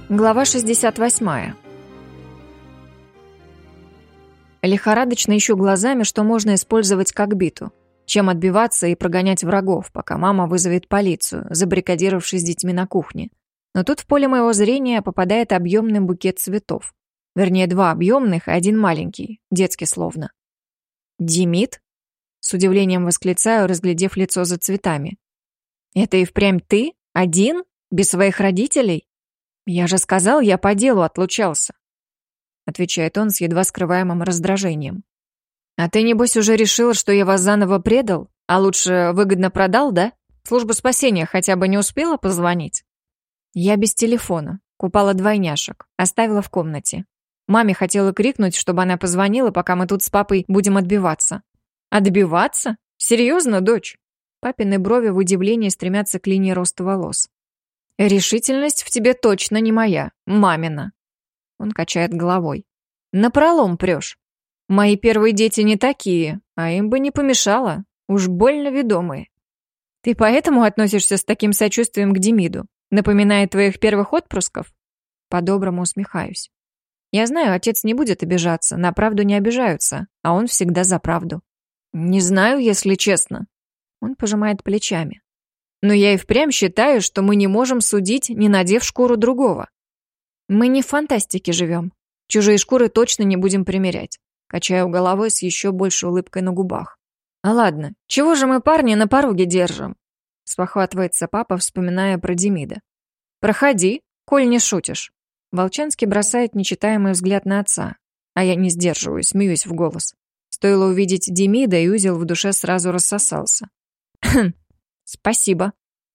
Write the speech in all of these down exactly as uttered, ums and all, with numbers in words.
Глава шестьдесят восемь. Лихорадочно ищу глазами, что можно использовать как биту, чем отбиваться и прогонять врагов, пока мама вызовет полицию, забаррикадировавшись с детьми на кухне. Но тут в поле моего зрения попадает объемный букет цветов. Вернее, два объемных и один маленький, детский словно. «Демид?» — с удивлением восклицаю, разглядев лицо за цветами. «Это и впрямь ты? Один? Без своих родителей? Я же сказал, я по делу отлучался», — отвечает он с едва скрываемым раздражением. «А ты, небось, уже решил, что я вас заново предал? А лучше выгодно продал, да? Служба спасения хотя бы не успела позвонить?» Я без телефона. Купала двойняшек. Оставила в комнате. Маме хотела крикнуть, чтобы она позвонила, пока мы тут с папой будем отбиваться. «Отбиваться? Серьезно, дочь?» Папины брови в удивлении стремятся к линии роста волос. «Решительность в тебе точно не моя, мамина». Он качает головой. «Напролом прешь. Мои первые дети не такие, а им бы не помешало. Уж больно ведомые. Ты поэтому относишься с таким сочувствием к Демиду? Напоминает твоих первых отпрысков?» По-доброму усмехаюсь. Я знаю, отец не будет обижаться, на правду не обижаются, а он всегда за правду. «Не знаю, если честно». Он пожимает плечами. «Но я и впрямь считаю, что мы не можем судить, не надев шкуру другого. Мы не в фантастике живем. Чужие шкуры точно не будем примерять». Качаю головой с еще большей улыбкой на губах. «А ладно, чего же мы парни на пороге держим?» Спохватывается папа, вспоминая про Демида. «Проходи, коль не шутишь». Волчанский бросает нечитаемый взгляд на отца, а я не сдерживаюсь, смеюсь в голос. Стоило увидеть Демида, и узел в душе сразу рассосался. «Хм, спасибо.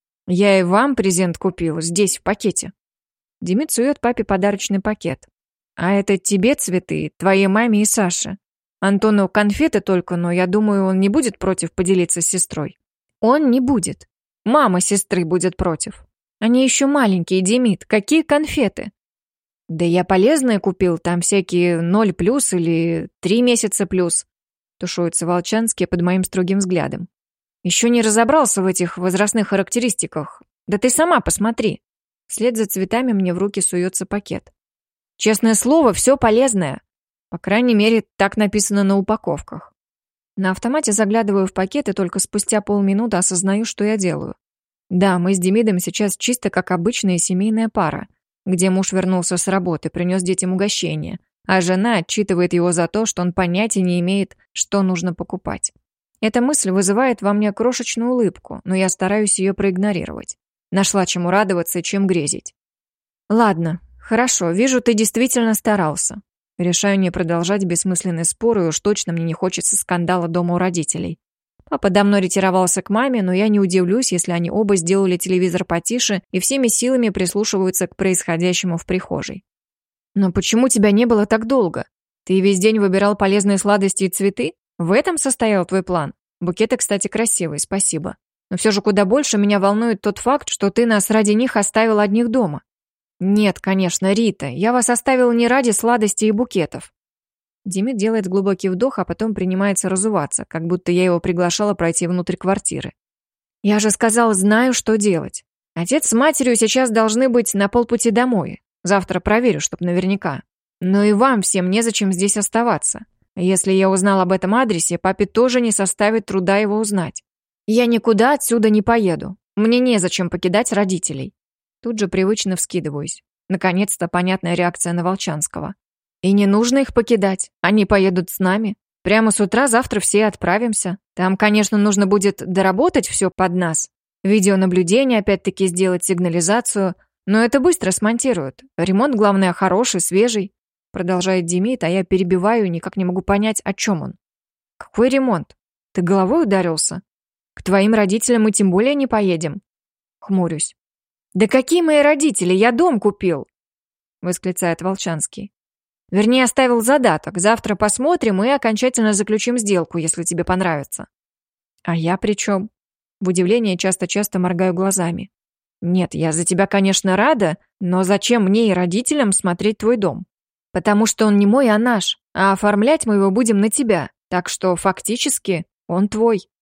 Я и вам презент купил, здесь, в пакете». Демид сует папе подарочный пакет. «А это тебе цветы, твоей маме и Саше. Антону конфеты только, но я думаю, он не будет против поделиться с сестрой». «Он не будет. Мама сестры будет против. Они еще маленькие, Демид. Какие конфеты?» «Да я полезные купил, там всякие ноль плюс или три месяца плюс», тушуется Волчанский под моим строгим взглядом. «Еще не разобрался в этих возрастных характеристиках. Да ты сама посмотри». Вслед за цветами мне в руки суется пакет. «Честное слово, все полезное. По крайней мере, так написано на упаковках». На автомате заглядываю в пакет и только спустя полминуты осознаю, что я делаю. Да, мы с Демидом сейчас чисто как обычная семейная пара, где муж вернулся с работы, принес детям угощение, а жена отчитывает его за то, что он понятия не имеет, что нужно покупать. Эта мысль вызывает во мне крошечную улыбку, но я стараюсь ее проигнорировать. Нашла чему радоваться и чем грезить. «Ладно, хорошо, вижу, ты действительно старался». Решаю не продолжать бессмысленный спор, и уж точно мне не хочется скандала дома у родителей. Папа давно ретировался к маме, но я не удивлюсь, если они оба сделали телевизор потише и всеми силами прислушиваются к происходящему в прихожей. «Но почему тебя не было так долго? Ты весь день выбирал полезные сладости и цветы? В этом состоял твой план? Букеты, кстати, красивые, спасибо. Но все же куда больше меня волнует тот факт, что ты нас ради них оставил одних дома». «Нет, конечно, Рита, я вас оставил не ради сладостей и букетов». Демид делает глубокий вдох, а потом принимается разуваться, как будто я его приглашала пройти внутрь квартиры. «Я же сказал, знаю, что делать. Отец с матерью сейчас должны быть на полпути домой. Завтра проверю, чтоб наверняка. Но и вам всем незачем здесь оставаться. Если я узнал об этом адресе, папе тоже не составит труда его узнать. Я никуда отсюда не поеду. Мне незачем покидать родителей». Тут же привычно вскидываюсь. Наконец-то понятная реакция на Волчанского. «И не нужно их покидать. Они поедут с нами. Прямо с утра завтра все отправимся. Там, конечно, нужно будет доработать все под нас. Видеонаблюдение опять-таки сделать, сигнализацию. Но это быстро смонтируют. Ремонт, главное, хороший, свежий». Продолжает Демид, а я перебиваю, никак не могу понять, о чем он. «Какой ремонт? Ты головой ударился? К твоим родителям мы тем более не поедем». Хмурюсь. «Да какие мои родители? Я дом купил!» Восклицает Волчанский. «Вернее, оставил задаток. Завтра посмотрим и окончательно заключим сделку, если тебе понравится». «А я при чем?» В удивлении часто-часто моргаю глазами. «Нет, я за тебя, конечно, рада, но зачем мне и родителям смотреть твой дом? Потому что он не мой, а наш, а оформлять мы его будем на тебя, так что фактически он твой».